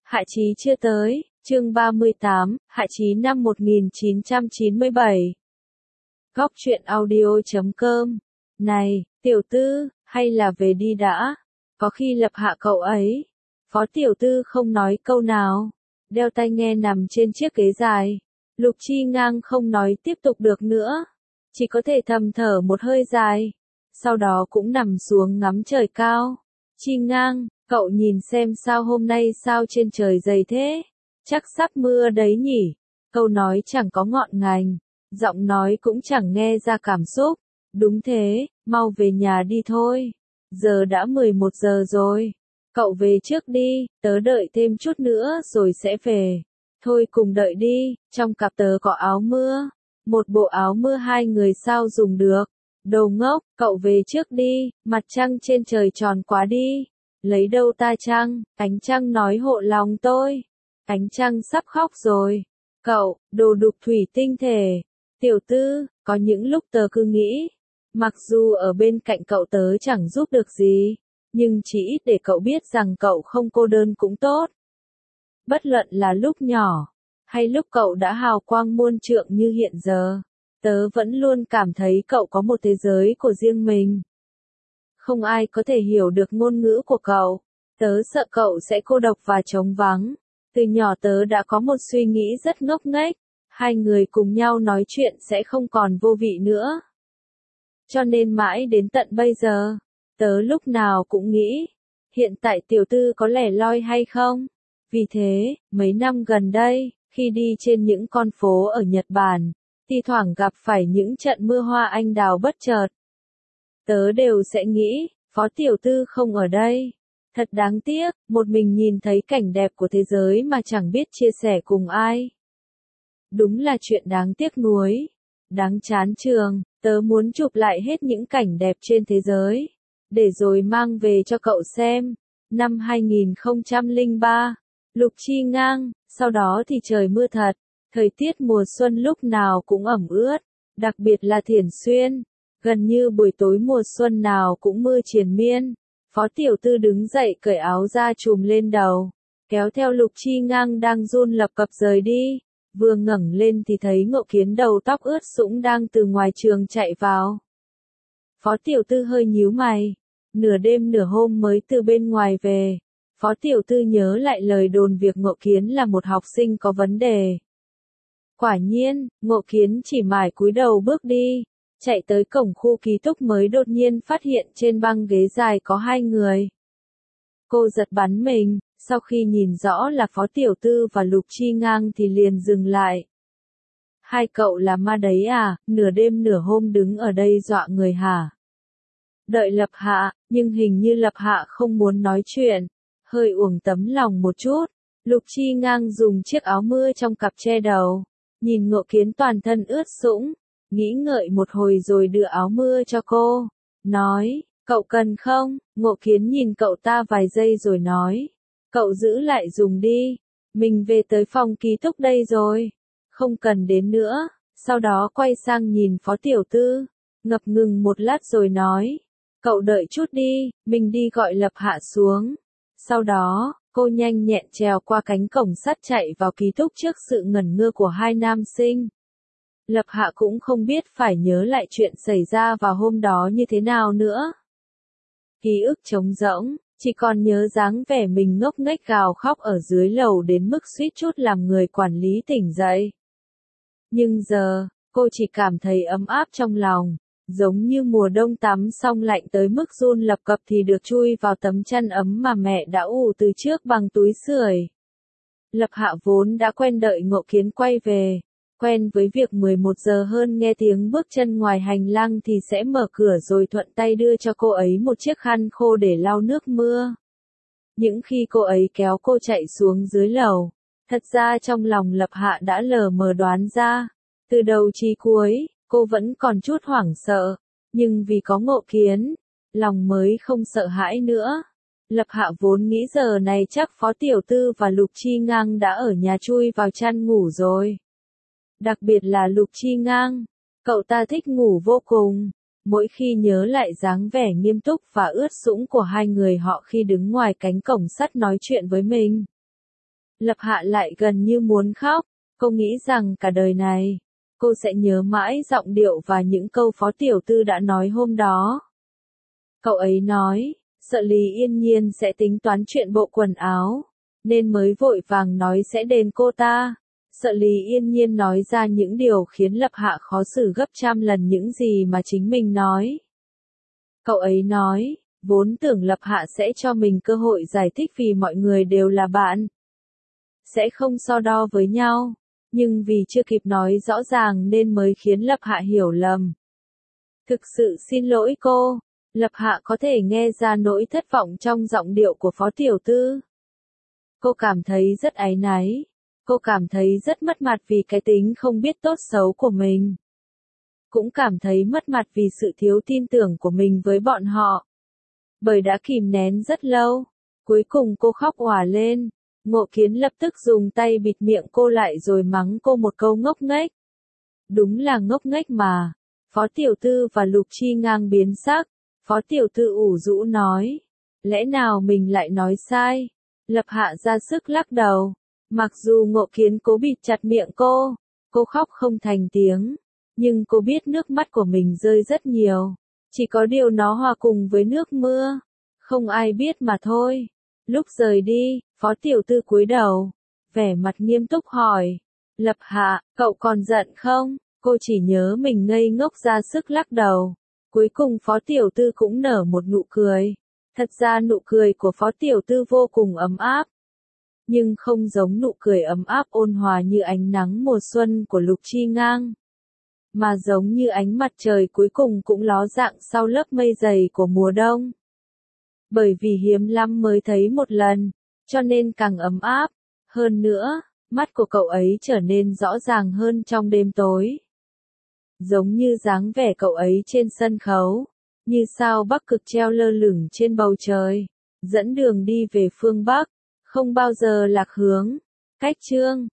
Hạ Chí chưa tới, chương 38, Hạ Chí năm 1997. Góc truyện audio.com. Này, tiểu tư, hay là về đi đã? Có khi Lập Hạ cậu ấy. Phó tiểu tư không nói câu nào, đeo tai nghe nằm trên chiếc ghế dài. Lục Chi Ngang không nói tiếp tục được nữa, chỉ có thể thầm thở một hơi dài, sau đó cũng nằm xuống ngắm trời cao. Chi Ngang, cậu nhìn xem sao hôm nay sao trên trời dày thế? Chắc sắp mưa đấy nhỉ? Câu nói chẳng có ngọn ngành, giọng nói cũng chẳng nghe ra cảm xúc. Đúng thế, mau về nhà đi thôi. Giờ đã 11 giờ rồi. Cậu về trước đi, tớ đợi thêm chút nữa rồi sẽ về. Thôi cùng đợi đi, trong cặp tớ có áo mưa. Một bộ áo mưa hai người sao dùng được? Đồ ngốc, cậu về trước đi, mặt trăng trên trời tròn quá đi. Lấy đâu ta trăng? Ánh trăng nói hộ lòng tôi. Ánh trăng sắp khóc rồi. Cậu, đồ đục thủy tinh thể. Tiểu tư, có những lúc tớ cứ nghĩ, mặc dù ở bên cạnh cậu tớ chẳng giúp được gì, nhưng chỉ ít để cậu biết rằng cậu không cô đơn cũng tốt. Bất luận là lúc nhỏ, hay lúc cậu đã hào quang muôn trượng như hiện giờ, tớ vẫn luôn cảm thấy cậu có một thế giới của riêng mình. Không ai có thể hiểu được ngôn ngữ của cậu. Tớ sợ cậu sẽ cô độc và trống vắng. Từ nhỏ tớ đã có một suy nghĩ rất ngốc nghếch. Hai người cùng nhau nói chuyện sẽ không còn vô vị nữa. Cho nên mãi đến tận bây giờ, tớ lúc nào cũng nghĩ, hiện tại tiểu tư có lẻ loi hay không? Vì thế, mấy năm gần đây, khi đi trên những con phố ở Nhật Bản, thi thoảng gặp phải những trận mưa hoa anh đào bất chợt, tớ đều sẽ nghĩ, Phó tiểu tư không ở đây. Thật đáng tiếc, một mình nhìn thấy cảnh đẹp của thế giới mà chẳng biết chia sẻ cùng ai. Đúng là chuyện đáng tiếc nuối, đáng chán trường. Tớ muốn chụp lại hết những cảnh đẹp trên thế giới, để rồi mang về cho cậu xem. Năm 2003, Lục Chi Ngang, sau đó thì trời mưa thật. Thời tiết mùa xuân lúc nào cũng ẩm ướt, đặc biệt là Thiểm Xuyên. Gần như buổi tối mùa xuân nào cũng mưa triền miên. Phó tiểu tư đứng dậy cởi áo ra trùm lên đầu, kéo theo Lục Chi Ngang đang run lập cập rời đi. Vừa ngẩng lên thì thấy Ngộ Kiến đầu tóc ướt sũng đang từ ngoài trường chạy vào. Phó tiểu tư hơi nhíu mày. Nửa đêm nửa hôm mới từ bên ngoài về. Phó tiểu tư nhớ lại lời đồn việc Ngộ Kiến là một học sinh có vấn đề. Quả nhiên, Ngộ Kiến chỉ mải cúi đầu bước đi. Chạy tới cổng khu ký túc mới đột nhiên phát hiện trên băng ghế dài có hai người. Cô giật bắn mình, sau khi nhìn rõ là Phó tiểu tư và Lục Chi Ngang thì liền dừng lại. Hai cậu là ma đấy à, nửa đêm nửa hôm đứng ở đây dọa người hả? Đợi Lập Hạ, nhưng hình như Lập Hạ không muốn nói chuyện, hơi uổng tấm lòng một chút. Lục Chi Ngang dùng chiếc áo mưa trong cặp che đầu, nhìn Ngộ Kiến toàn thân ướt sũng, nghĩ ngợi một hồi rồi đưa áo mưa cho cô, nói, cậu cần không? Ngộ Kiến nhìn cậu ta vài giây rồi nói, cậu giữ lại dùng đi, mình về tới phòng ký túc đây rồi, không cần đến nữa. Sau đó quay sang nhìn Phó tiểu tư, ngập ngừng một lát rồi nói, cậu đợi chút đi, mình đi gọi Lập Hạ xuống. Sau đó, cô nhanh nhẹn trèo qua cánh cổng sắt chạy vào ký túc trước sự ngẩn ngơ của hai nam sinh. Lập Hạ cũng không biết phải nhớ lại chuyện xảy ra vào hôm đó như thế nào nữa. Ký ức trống rỗng, chỉ còn nhớ dáng vẻ mình ngốc nghếch gào khóc ở dưới lầu đến mức suýt chút làm người quản lý tỉnh dậy. Nhưng giờ, cô chỉ cảm thấy ấm áp trong lòng, giống như mùa đông tắm xong lạnh tới mức run lập cập thì được chui vào tấm chăn ấm mà mẹ đã ủ từ trước bằng túi sưởi. Lập Hạ vốn đã quen đợi Ngộ Kiến quay về, quen với việc 11 giờ hơn nghe tiếng bước chân ngoài hành lang thì sẽ mở cửa rồi thuận tay đưa cho cô ấy một chiếc khăn khô để lau nước mưa. Những khi cô ấy kéo cô chạy xuống dưới lầu, thật ra trong lòng Lập Hạ đã lờ mờ đoán ra, từ đầu chí cuối, cô vẫn còn chút hoảng sợ, nhưng vì có Ngộ Kiến, lòng mới không sợ hãi nữa. Lập Hạ vốn nghĩ giờ này chắc Phó tiểu tư và Lục Chi Ngang đã ở nhà chui vào chăn ngủ rồi. Đặc biệt là Lục Chi Ngang, cậu ta thích ngủ vô cùng, mỗi khi nhớ lại dáng vẻ nghiêm túc và ướt sũng của hai người họ khi đứng ngoài cánh cổng sắt nói chuyện với mình. Lập Hạ lại gần như muốn khóc, cô nghĩ rằng cả đời này, cô sẽ nhớ mãi giọng điệu và những câu Phó Tiểu Tư đã nói hôm đó. Cậu ấy nói, sợ Lý Yên Nhiên sẽ tính toán chuyện bộ quần áo, nên mới vội vàng nói sẽ đền cô ta. Sợ Lý Yên Nhiên nói ra những điều khiến Lập Hạ khó xử gấp trăm lần những gì mà chính mình nói. Cậu ấy nói, vốn tưởng Lập Hạ sẽ cho mình cơ hội giải thích vì mọi người đều là bạn, sẽ không so đo với nhau, nhưng vì chưa kịp nói rõ ràng nên mới khiến Lập Hạ hiểu lầm. Thực sự xin lỗi cô. Lập Hạ có thể nghe ra nỗi thất vọng trong giọng điệu của Phó Tiểu Tư. Cô cảm thấy rất áy náy. Cô cảm thấy rất mất mặt vì cái tính không biết tốt xấu của mình. Cũng cảm thấy mất mặt vì sự thiếu tin tưởng của mình với bọn họ. Bởi đã kìm nén rất lâu. Cuối cùng cô khóc òa lên. Ngộ Kiến lập tức dùng tay bịt miệng cô lại rồi mắng cô một câu ngốc nghếch. Đúng là ngốc nghếch mà. Phó Tiểu Tư và Lục Chi Ngang biến sắc. Phó Tiểu Tư ủ rũ nói. Lẽ nào mình lại nói sai? Lập Hạ ra sức lắc đầu. Mặc dù Ngộ Kiến cố bịt chặt miệng cô khóc không thành tiếng. Nhưng cô biết nước mắt của mình rơi rất nhiều. Chỉ có điều nó hòa cùng với nước mưa. Không ai biết mà thôi. Lúc rời đi, Phó Tiểu Tư cúi đầu. Vẻ mặt nghiêm túc hỏi. Lập Hạ, cậu còn giận không? Cô chỉ nhớ mình ngây ngốc ra sức lắc đầu. Cuối cùng Phó Tiểu Tư cũng nở một nụ cười. Thật ra nụ cười của Phó Tiểu Tư vô cùng ấm áp. Nhưng không giống nụ cười ấm áp ôn hòa như ánh nắng mùa xuân của Lục Chi Ngang. Mà giống như ánh mặt trời cuối cùng cũng ló dạng sau lớp mây dày của mùa đông. Bởi vì hiếm lắm mới thấy một lần, cho nên càng ấm áp. Hơn nữa, mắt của cậu ấy trở nên rõ ràng hơn trong đêm tối. Giống như dáng vẻ cậu ấy trên sân khấu, như sao Bắc Cực treo lơ lửng trên bầu trời, dẫn đường đi về phương Bắc, không bao giờ lạc hướng. Cách chương